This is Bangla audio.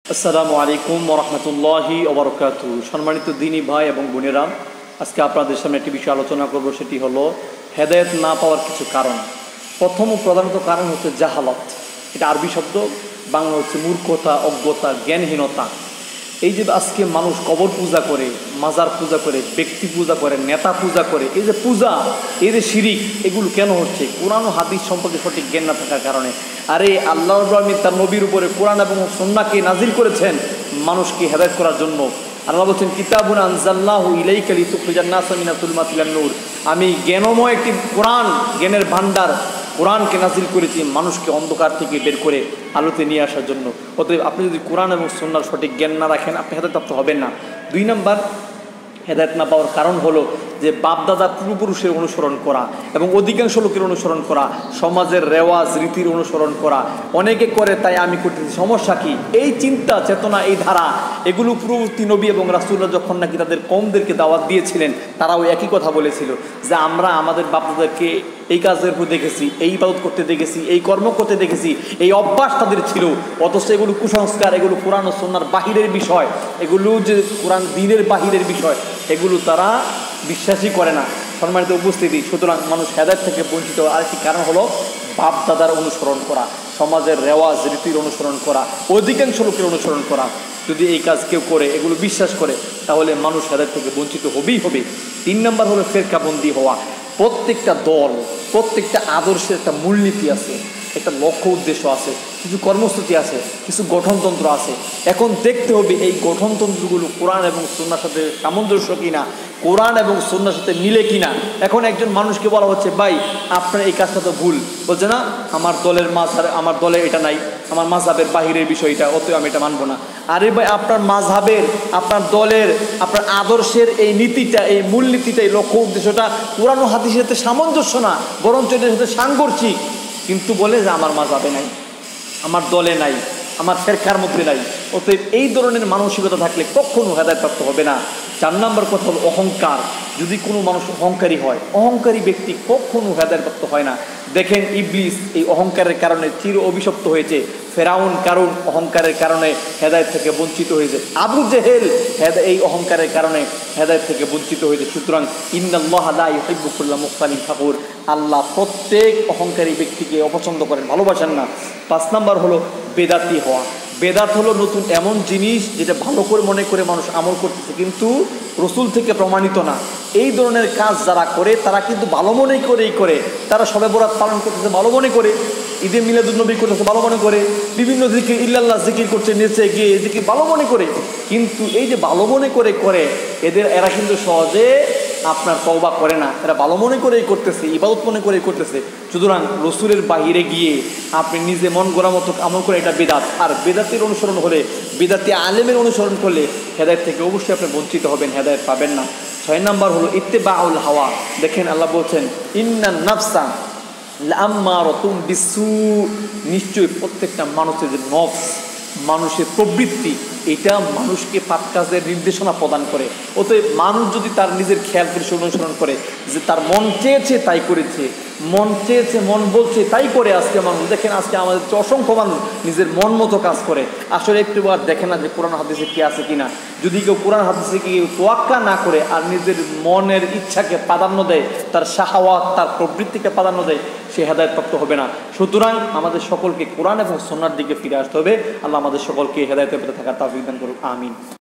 আসসালামু আলাইকুম ওরহমতুল্লাহি ওবরকাতুহু। সম্মানিত দিনী ভাই এবং বোনেরা, আজকে আপনাদের সামনে একটি বিষয় আলোচনা করব, সেটি হলো হেদায়েত না পাওয়ার কিছু কারণ। প্রথম ও প্রধানত কারণ হচ্ছে জাহালত। এটা আরবি শব্দ, বাংলা হচ্ছে মূর্খতা, অজ্ঞতা, জ্ঞানহীনতা। এই যে আজকে মানুষ কবর পূজা করে, মাজার পূজা করে, ব্যক্তি পূজা করে, নেতা পূজা করে, এই যে পূজা, এই যে শিরিক, এগুলো কেন হচ্ছে? কোরআন ও হাদিস সম্পর্কে সঠিক জ্ঞান না থাকার কারণে। আরে আল্লাহ রাব্বুল আলামিন তার নবীর উপরে কোরআন এবং সুন্নাহকে নাজিল করেছেন মানুষকে হেদায়েত করার জন্য। আল্লাহ বলছেন, কিতাবুন আনজালনাহু ইলাইকা লিতুখরিজান নাসা মিনাজ যুলমাতি ইলান নূর। আমি জ্ঞানময় একটি কোরআন, জ্ঞানের ভান্ডার কোরআনকে নাজিল করেছি মানুষকে অন্ধকার থেকে বের করে আলোতে নিয়ে আসার জন্য। অতএব আপনি যদি কোরআন এবং সুন্নাহর সঠিক জ্ঞান না রাখেন, আপনি হেদায়েত প্রাপ্ত হবেন না। 2 নম্বর হেদায়েত না পাওয়ার কারণ হলো যে বাপদাদার পূর্বপুরুষের অনুসরণ করা এবং অধিকাংশ লোকের অনুসরণ করা, সমাজের রেওয়াজ রীতির অনুসরণ করা। অনেকে করে তাই আমি করতেছি, সমস্যা কি? এই চিন্তা চেতনা, এই ধারা, এগুলো পূর্ববর্তী নবী এবং রাসূলরা যখন নাকি তাদের কওমদেরকে দাওয়াত দিয়েছিলেন, তারাও একই কথা বলেছিল যে আমরা আমাদের বাপদাদাকে এই কাজের উপর দেখেছি, এই ইবাদত করতে দেখেছি, এই কর্ম করতে দেখেছি, এই অভ্যাস তাদের ছিল। অথচ এগুলো কুসংস্কার, এগুলো কোরআন ও সুন্নাহর বাহিরের বিষয়, এগুলো যে কোরআন দ্বীনের বাহিরের বিষয়, এগুলো তারা বিশ্বাসই করে না। সম্মানিত উপস্থিতি, সুতরাং মানুষ হেদায়েত থেকে বঞ্চিত আরেকটি কারণ হলো বাপ দাদার অনুসরণ করা, সমাজের রেওয়াজ রীতির অনুসরণ করা, অধিকাংশ লোকের অনুসরণ করা। যদি এই কাজ কেউ করে, এগুলো বিশ্বাস করে, তাহলে মানুষ হেদায়েত থেকে বঞ্চিত হবেই হবে। 3 নম্বর হলো ফেরকাবন্দি হওয়া। প্রত্যেকটা দল, প্রত্যেকটা আদর্শের একটা মূলনীতি আছে, একটা লক্ষ্য উদ্দেশ্য আছে, কিছু কর্মসূচি আছে, কিছু গঠনতন্ত্র আছে। এখন দেখতে হবে এই গঠনতন্ত্রগুলো কোরআন এবং সুন্নাহর সাথে সামঞ্জস্য কিনা, কোরআন এবং সুন্নাহর সাথে মিলে কিনা। এখন একজন মানুষকে বলা হচ্ছে, ভাই আপনার এই কাজটা তো ভুল, বলছে না আমার দলের মাঝহাব, আমার দলে এটা নাই, আমার মাযহাবের বাহিরের বিষয়টা, অতএব আমি এটা মানবো না। আরে ভাই, আপনার মাযহাবের, আপনার দলের, আপনার আদর্শের এই নীতিটা, এই মূলনীতিটা, এই লক্ষ্য উদ্দেশ্যটা কোরআন ও হাদিসের সাথে সামঞ্জস্য না, বরঞ্চ এটার সাথে সাংঘর্ষিক। কিন্তু বলে যে আমার মাযহাবে নাই, আমার দলে নাই, আমার ফেরকার মধ্যে নাই। অতএব এই ধরনের মানসিকতা থাকলে কখনো হেদায়েত প্রাপ্ত হবে না। 4 নম্বর কথা হলো অহংকার। যদি কোনো মানুষ অহংকারী হয়, অহংকারী ব্যক্তি কখনো হেদায়েত প্রাপ্ত হয় না। দেখেন ইবলিস এই অহংকারের কারণে চির অভিশপ্ত হয়েছে। ফেরাউন কারণ অহংকারের কারণে হেদায়েত থেকে বঞ্চিত হয়েছে। আবু জেহেল এই অহংকারের কারণে হেদায়েত থেকে বঞ্চিত হয়েছে। সুতরাং ইন্নাল্লাহা লা ইউহিব্বু কুল্লা মুখতালিন ফাখুর, আল্লাহ প্রত্যেক অহংকারী ব্যক্তিকে অপছন্দ করেন, ভালোবাসেন না। 5 নম্বর হলো বেদাতি হওয়া। বেদাত হলো নতুন এমন জিনিস যেটা ভালো করে মনে করে মানুষ আমল করতেছে, কিন্তু রসুল থেকে প্রমাণিত না। এই ধরনের কাজ যারা করে তারা কিন্তু ভালো মনে করেই করে। তারা শবে বরাত পালন করতেছে ভালো মনে করে, ঈদে মিলাদুন নবী করতেছে ভালো মনে করে, বিভিন্ন জিকির ইল্লাল্লাহ জিকির করছে নেচে গিয়ে জিকির ভালো মনে করে। কিন্তু এই যে ভালো মনে করে করে এরা কিন্তু সহজে আপনার তওবা করে না, এরা ভালো মনে করেই করতেছে, ইবাদত মনে করেই করতেছে। সুতরাং রসুলের বাহিরে গিয়ে আপনি নিজে মন গড়া মতো আমল করে, এটা বেদাত। আর বেদাতের অনুসরণ হলে, বেদাতি আলেমের অনুসরণ করলে হেদায়েত থেকে অবশ্যই আপনি বঞ্চিত হবেন, হেদায়েত পাবেন না। 6 নম্বর হলো ইত্তেবাউল হাওয়া। দেখেন আল্লাহ বলছেন, ইন্নান নাফসা লাআম্মারাতুম বিসু, নিশ্চয়ই প্রত্যেকটা মানুষের যে নফস, মানুষের প্রবৃত্তি, এটা মানুষকে পাপ কাজের নির্দেশনা প্রদান করে। অতএব মানুষ যদি তার নিজের খেয়াল করে অনুসরণ করে, যে তার মন চেয়েছে তাই করেছে, মন চেয়েছে, মন বলছে তাই করে। আজকে মানুষ দেখেন, আজকে আমাদের অসংখ্য মানুষ নিজের মন মতো কাজ করে, আসলে একটু আর দেখে না যে কোরআন হাদিসে কি আছে কিনা। যদি কেউ কোরআন হাদিসে কি তোয়াক্কা না করে আর নিজের মনের ইচ্ছাকে প্রাধান্য দেয়, তার শাহওয়াত, তার প্রবৃত্তিকে প্রাধান্য দেয়, সে হেদায়েত প্রাপ্ত হবে না। সুতরাং আমাদের সকলকে কোরআন এবং সুন্নাহর দিকে ফিরে আসতে হবে। আল্লাহ আমাদের সকলকে হেদায়েতের পথে থাকার তৌফিক দান করুন, আমিন।